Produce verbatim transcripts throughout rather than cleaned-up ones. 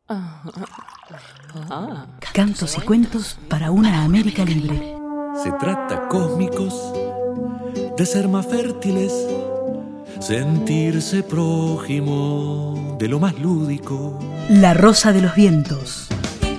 Cantos y cuentos para una América libre. Se trata, cósmicos, de ser más fértiles, sentirse prójimo de lo más lúdico. La Rosa de los Vientos.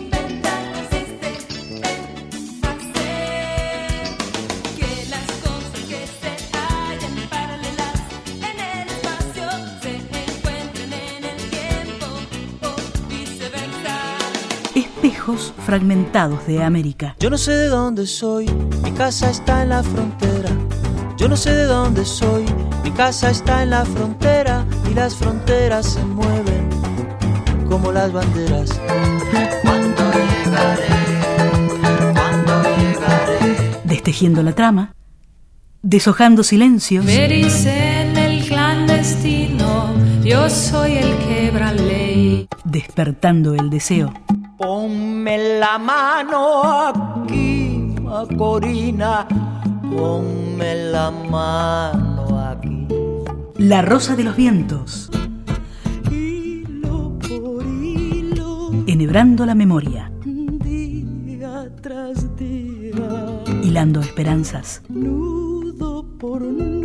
Espejos fragmentados de América. Yo no sé de dónde soy, mi casa está en la frontera. Yo no sé de dónde soy, mi casa está en la frontera. Y las fronteras se mueven como las banderas. ¿Cuándo llegaré? ¿Cuándo llegaré? Destejiendo la trama, deshojando silencios. Me dicen el clandestino, yo soy el quebraley. Despertando el deseo. Ponme la mano aquí, Macorina, ponme la mano aquí. La Rosa de los Vientos. Hilo por hilo, enhebrando la memoria. día tras día, hilando esperanzas. nudo por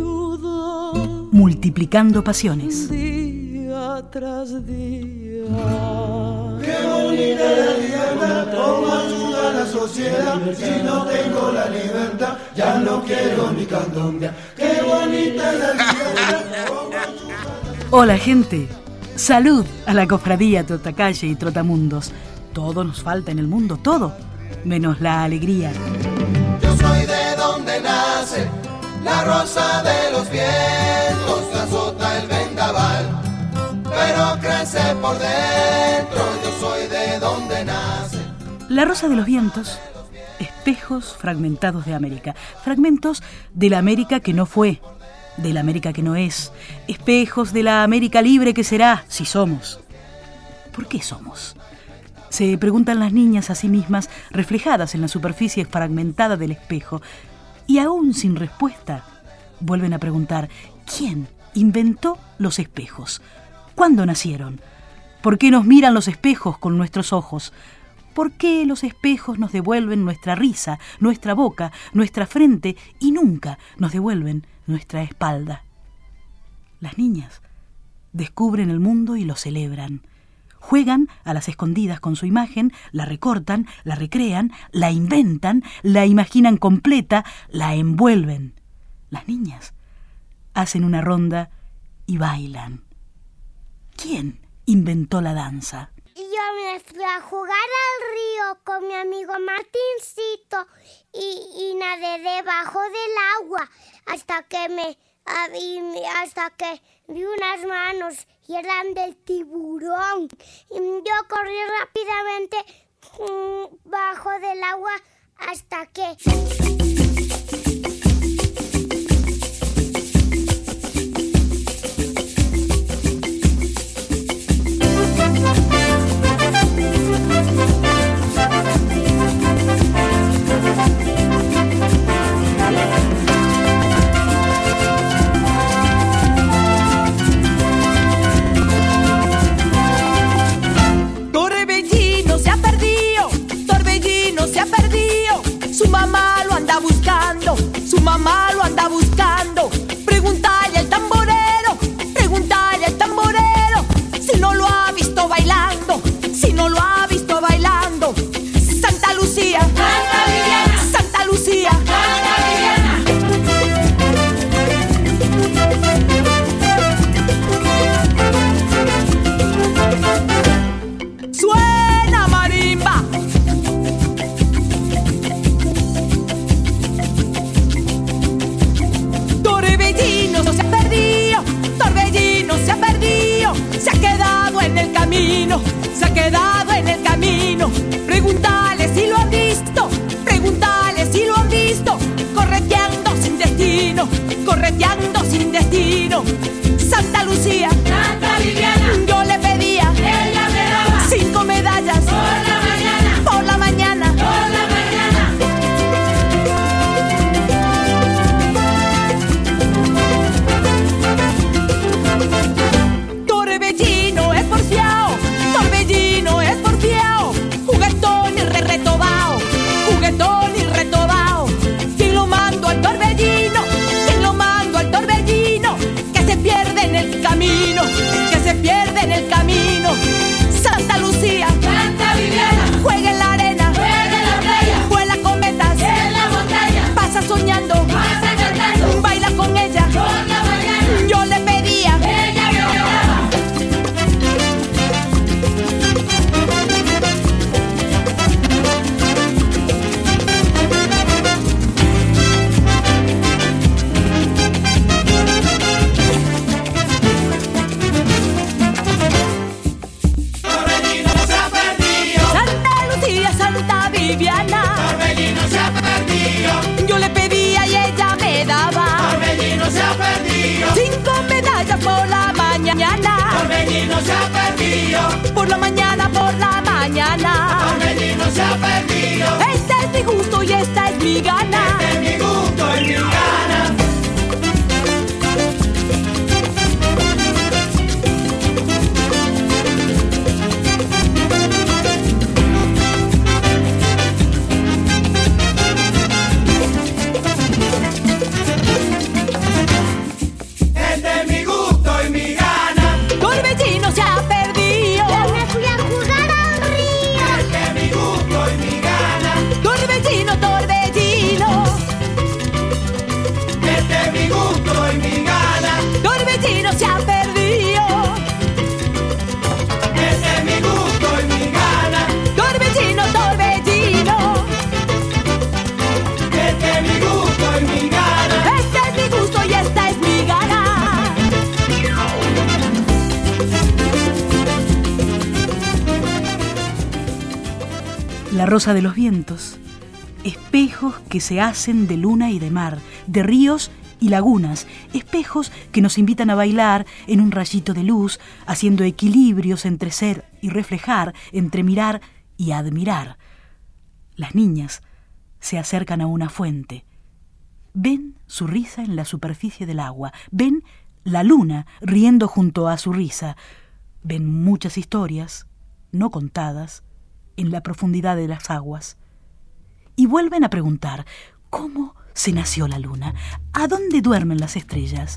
nudo, multiplicando pasiones. día tras día. Qué bonita la libertad, cómo ayuda a la sociedad. Si no tengo la libertad, ya no quiero ni candombe. Qué bonita la libertad, cómo ayuda a la... Hola gente, salud a la cofradía Trotacalle y Trotamundos. Todo nos falta en el mundo, todo, menos la alegría. Yo soy de donde nace la rosa de los vientos, la azota el vendaval, pero crece por dentro. Yo soy de donde nace. La Rosa de los Vientos, espejos fragmentados de América. Fragmentos de la América que no fue, de la América que no es. Espejos de la América libre que será, si somos. ¿Por qué somos? Se preguntan las niñas a sí mismas, reflejadas en la superficie fragmentada del espejo. Y aún sin respuesta, vuelven a preguntar, ¿quién inventó los espejos? ¿Cuándo nacieron? ¿Por qué nos miran los espejos con nuestros ojos? ¿Por qué los espejos nos devuelven nuestra risa, nuestra boca, nuestra frente y nunca nos devuelven nuestra espalda? Las niñas descubren el mundo y lo celebran. Juegan a las escondidas con su imagen, la recortan, la recrean, la inventan, la imaginan completa, la envuelven. Las niñas hacen una ronda y bailan. ¿Quién inventó la danza? Yo me fui a jugar al río con mi amigo Martincito y, y nadé debajo del agua hasta que me hasta que vi unas manos y eran del tiburón. Y yo corrí rápidamente mmm, bajo del agua hasta que... Su mamá lo anda buscando, su mamá lo anda buscando. Pregúntale al tamborero, pregúntale al tamborero, si no lo ha visto bailando, si no lo ha visto bailando. Santa Lucía, Santa Viviana, Santa Lucía, Santa Viviana. Suena marimba. Torbellino se ha perdido, Torbellino se ha perdido, se ha quedado en el camino, se ha quedado en el camino. Pregúntale si lo han visto, pregúntale si lo han visto, correteando sin destino, correteando sin destino. Santa Lucía, Santa Viviana, yo le pedía, ella me daba cinco medallas por la mañana, por la mañana, por la mañana. Torbellino es porfiao, Torbellino es perdido. Por la mañana, por la mañana. Torbellino se ha perdido. Este es mi gusto y esta es mi gana. Este es mi gusto y mi gana. La rosa de los vientos, espejos que se hacen de luna y de mar, de ríos y lagunas, espejos que nos invitan a bailar en un rayito de luz, haciendo equilibrios entre ser y reflejar, entre mirar y admirar. Las niñas se acercan a una fuente. Ven su risa en la superficie del agua, ven la luna riendo junto a su risa, ven muchas historias, no contadas, en la profundidad de las aguas. Y vuelven a preguntar, ¿cómo se nació la luna? ¿A dónde duermen las estrellas?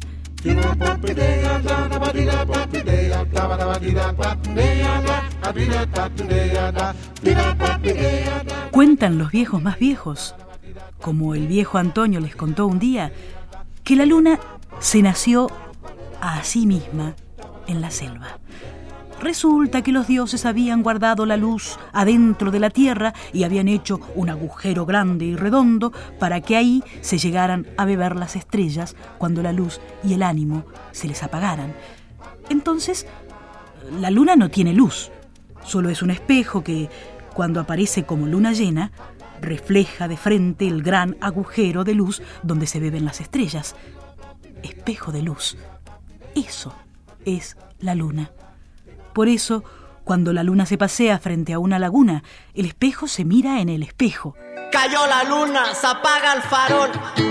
Cuentan los viejos más viejos, como el viejo Antonio les contó un día, que la luna se nació a sí misma en la selva. Resulta que los dioses habían guardado la luz adentro de la tierra y habían hecho un agujero grande y redondo para que ahí se llegaran a beber las estrellas cuando la luz y el ánimo se les apagaran. Entonces, la luna no tiene luz, solo es un espejo que, cuando aparece como luna llena, refleja de frente el gran agujero de luz donde se beben las estrellas. Espejo de luz. Eso es la luna. Por eso, cuando la luna se pasea frente a una laguna, el espejo se mira en el espejo. Cayó la luna, se apaga el farol.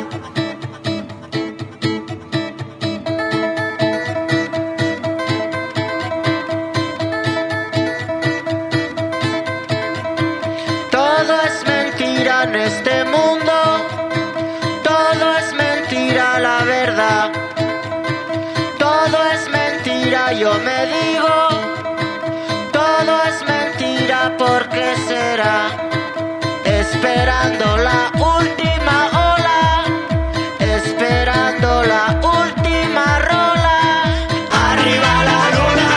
Todo es mentira en este mundo. Todo es mentira, la verdad. Todo es mentira, yo me digo. Todo es mentira, ¿por qué será? Esperando la última ola, esperando la última rola. Arriba la luna,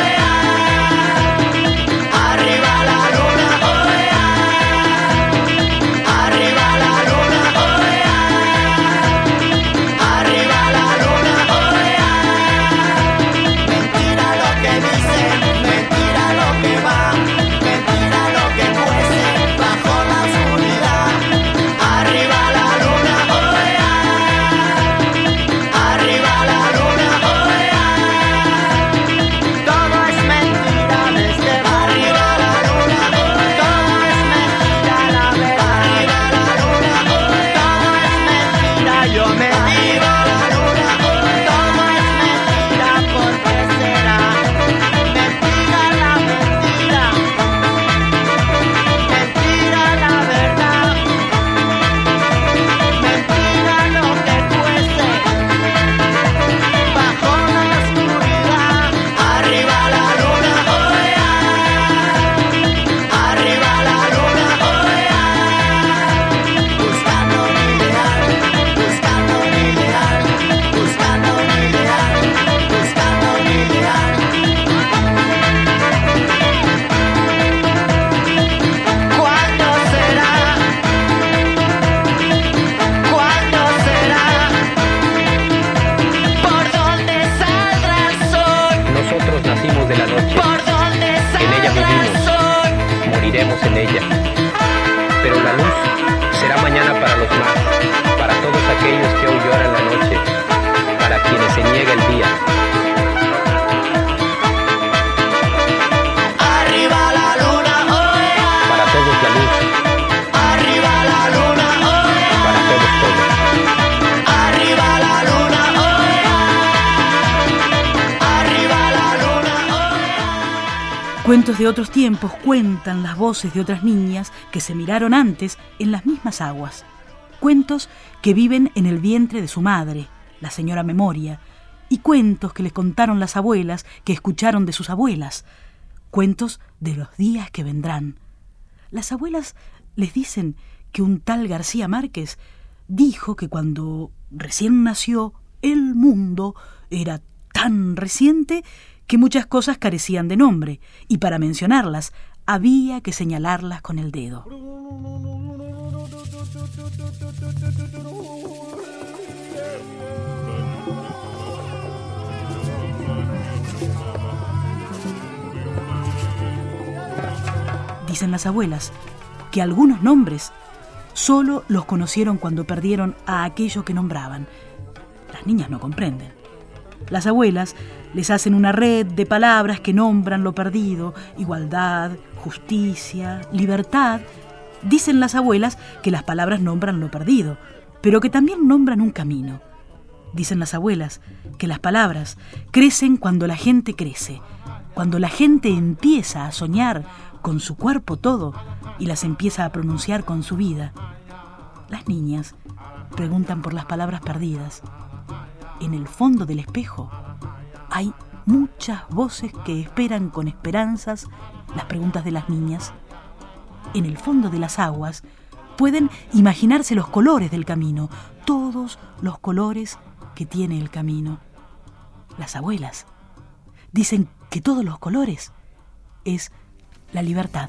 oea. Arriba la luna, oea. Arriba la luna, oea. Arriba la luna, oea. Mentira lo que dicen, mentira lo que va, mentira lo que cuece bajo la oscuridad. Arriba la luna, oea. Arriba la luna, oea. Todo es mentira desde arriba la luna, oea. Todo es mentira, la verdad. Arriba la luna, oea. Todo es mentira, yo me digo la luna, oea. Todo es mentira, ¿por qué será? Mentira la mentira, mentira la verdad, mentira lo que cuece bajo la oscuridad. Arriba la luna, oea. Arriba la luna, oea. Buscando un ideal, buscando un ideal, buscando un ideal, buscando un ideal. ¿Cuándo será? ¿Cuándo será? ¿Por dónde saldrá el sol? Nosotros nacimos de la noche, ¿Por dónde en ella saldrá el vivimos, sol? moriremos en ella. Pero la luz será mañana para los más, para todos aquellos que hoy lloran la noche, para quienes se niega el día. Cuentos de otros tiempos cuentan las voces de otras niñas que se miraron antes en las mismas aguas. Cuentos que viven en el vientre de su madre, la señora Memoria, y cuentos que les contaron las abuelas que escucharon de sus abuelas. Cuentos de los días que vendrán. Las abuelas les dicen que un tal García Márquez dijo que cuando recién nació el mundo era tan reciente que muchas cosas carecían de nombre, y para mencionarlas había que señalarlas con el dedo. Dicen las abuelas que algunos nombres solo los conocieron cuando perdieron a aquello que nombraban. Las niñas no comprenden. Las abuelas les hacen una red de palabras que nombran lo perdido: igualdad, justicia, libertad. Dicen las abuelas que las palabras nombran lo perdido, pero que también nombran un camino. Dicen las abuelas que las palabras crecen cuando la gente crece, cuando la gente empieza a soñar con su cuerpo todo y las empieza a pronunciar con su vida. Las niñas preguntan por las palabras perdidas. En el fondo del espejo hay muchas voces que esperan con esperanzas las preguntas de las niñas. En el fondo de las aguas pueden imaginarse los colores del camino, todos los colores que tiene el camino. Las abuelas dicen que todos los colores es la libertad.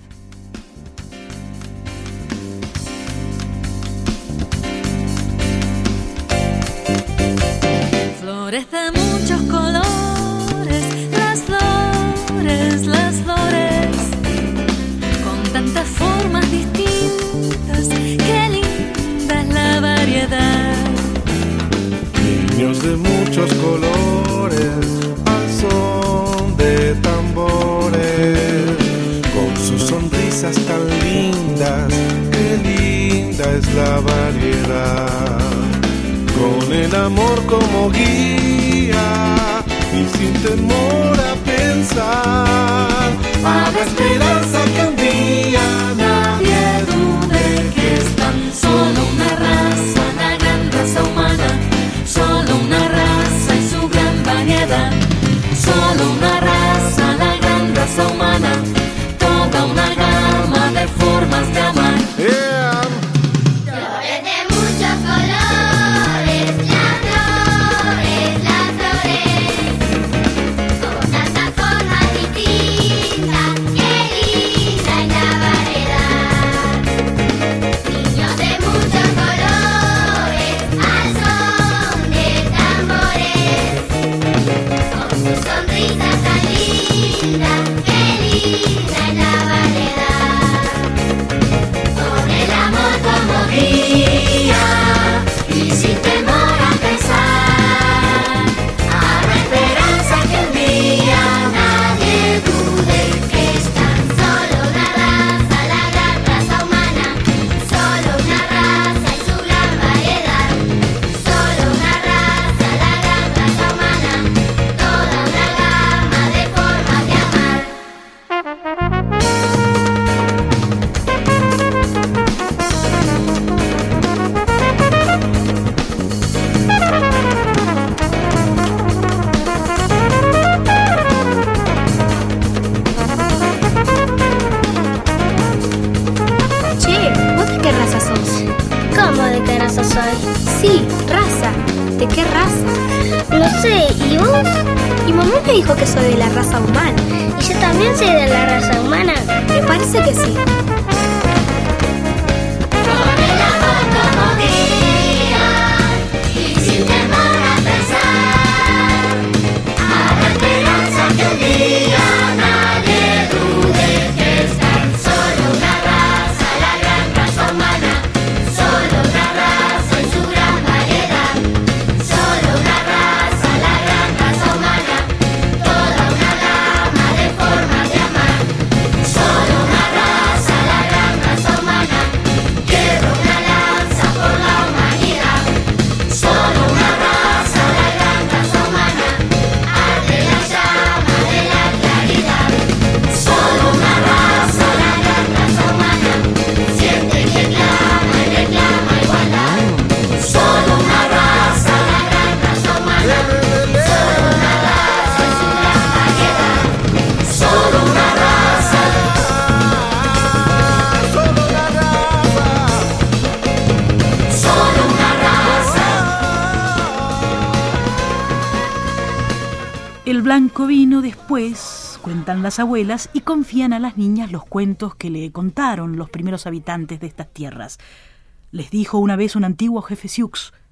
Flores de muchos colores, las flores, las flores, con tantas formas distintas, qué linda es la variedad. Niños de muchos colores, al son de tambores, con sus sonrisas tan lindas, qué linda es la variedad. Con el amor como guía y sin temor a pensar, habrá esperanza que un día nadie dude que es tan solo una raza, una gran raza humana, solo una raza y su gran variedad, solo una raza, la gran raza humana, toda una gama de formas de amar. Yeah. Dijo que soy de la raza humana. Y yo también soy de la raza humana. Me parece que sí. Con el amor como guía y sin temor a pensar, habrá esperanza que un día nadie dude que es tan solo una raza, la gran raza humana, solo una raza y su gran variedad, solo una raza, la gran raza humana. Solo una raza, El blanco vino después, cuentan las abuelas, y confían a las niñas los cuentos que le contaron los primeros habitantes de estas tierras. Les dijo una vez un antiguo jefe Sioux: